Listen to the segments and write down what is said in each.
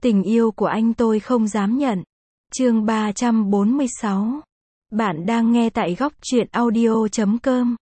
Tình yêu của anh tôi không dám nhận. Chương 346. Bạn đang nghe tại góc truyện audio.com.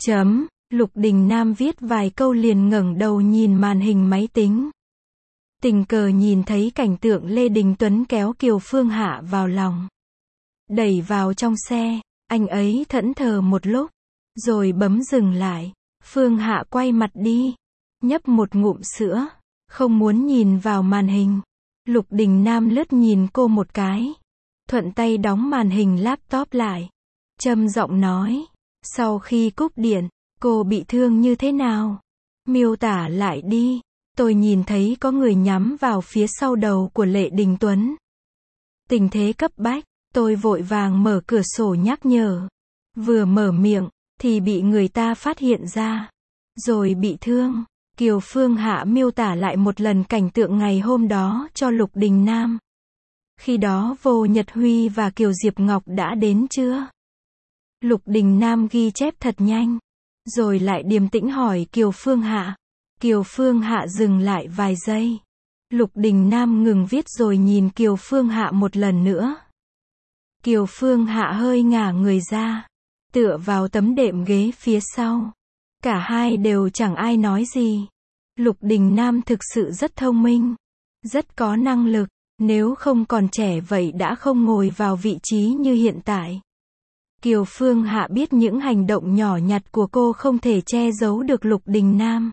Lục Đình Nam viết vài câu liền ngẩng đầu nhìn màn hình máy tính. Tình cờ nhìn thấy cảnh tượng Lê Đình Tuấn kéo Kiều Phương Hạ vào lòng. Đẩy vào trong xe, anh ấy thẫn thờ một lúc, rồi bấm dừng lại. Phương Hạ quay mặt đi, nhấp một ngụm sữa, không muốn nhìn vào màn hình. Lục Đình Nam lướt nhìn cô một cái, thuận tay đóng màn hình laptop lại, trầm giọng nói, sau khi cúp điện, cô bị thương như thế nào? Miêu tả lại đi. Tôi nhìn thấy có người nhắm vào phía sau đầu của Lê Đình Tuấn. Tình thế cấp bách, tôi vội vàng mở cửa sổ nhắc nhở. Vừa mở miệng, thì bị người ta phát hiện ra, rồi bị thương. Kiều Phương Hạ miêu tả lại một lần cảnh tượng ngày hôm đó cho Lục Đình Nam. Khi đó Vô Nhật Huy và Kiều Diệp Ngọc đã đến chưa? Lục Đình Nam ghi chép thật nhanh, rồi lại điềm tĩnh hỏi Kiều Phương Hạ. Kiều Phương Hạ dừng lại vài giây. Lục Đình Nam ngừng viết rồi nhìn Kiều Phương Hạ một lần nữa. Kiều Phương Hạ hơi ngả người ra, tựa vào tấm đệm ghế phía sau. Cả hai đều chẳng ai nói gì. Lục Đình Nam thực sự rất thông minh, rất có năng lực, nếu không còn trẻ vậy đã không ngồi vào vị trí như hiện tại. Kiều Phương Hạ biết những hành động nhỏ nhặt của cô không thể che giấu được Lục Đình Nam.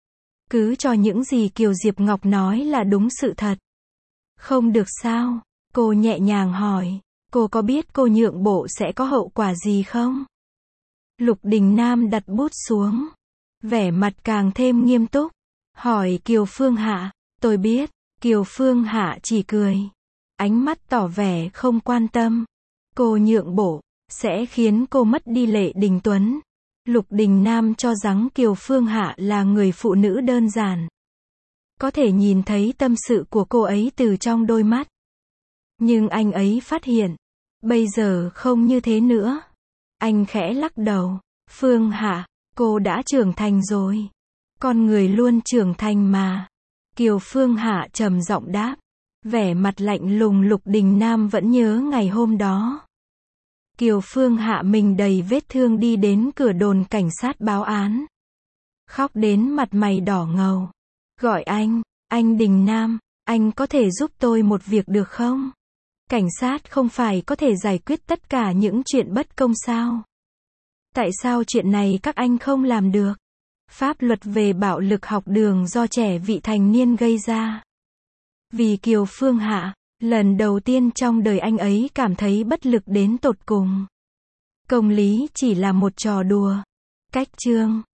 Cứ cho những gì Kiều Diệp Ngọc nói là đúng sự thật. Không được sao? Cô nhẹ nhàng hỏi. Cô có biết cô nhượng bộ sẽ có hậu quả gì không? Lục Đình Nam đặt bút xuống, vẻ mặt càng thêm nghiêm túc, hỏi Kiều Phương Hạ. Tôi biết. Kiều Phương Hạ chỉ cười, ánh mắt tỏ vẻ không quan tâm. Cô nhượng bộ sẽ khiến cô mất đi Lê Đình Tuấn. Lục Đình Nam cho rằng Kiều Phương Hạ là người phụ nữ đơn giản, có thể nhìn thấy tâm sự của cô ấy từ trong đôi mắt. Nhưng anh ấy phát hiện, bây giờ không như thế nữa. Anh khẽ lắc đầu. Phương Hạ, cô đã trưởng thành rồi. Con người luôn trưởng thành mà. Kiều Phương Hạ trầm giọng đáp. Vẻ mặt lạnh lùng. Lục Đình Nam vẫn nhớ ngày hôm đó. Kiều Phương Hạ mình đầy vết thương đi đến cửa đồn cảnh sát báo án. Khóc đến mặt mày đỏ ngầu. Gọi anh Đình Nam, anh có thể giúp tôi một việc được không? Cảnh sát không phải có thể giải quyết tất cả những chuyện bất công sao? Tại sao chuyện này các anh không làm được? Pháp luật về bạo lực học đường do trẻ vị thành niên gây ra. Vì Kiều Phương Hạ, lần đầu tiên trong đời anh ấy cảm thấy bất lực đến tột cùng. Công lý chỉ là một trò đùa. Cách chương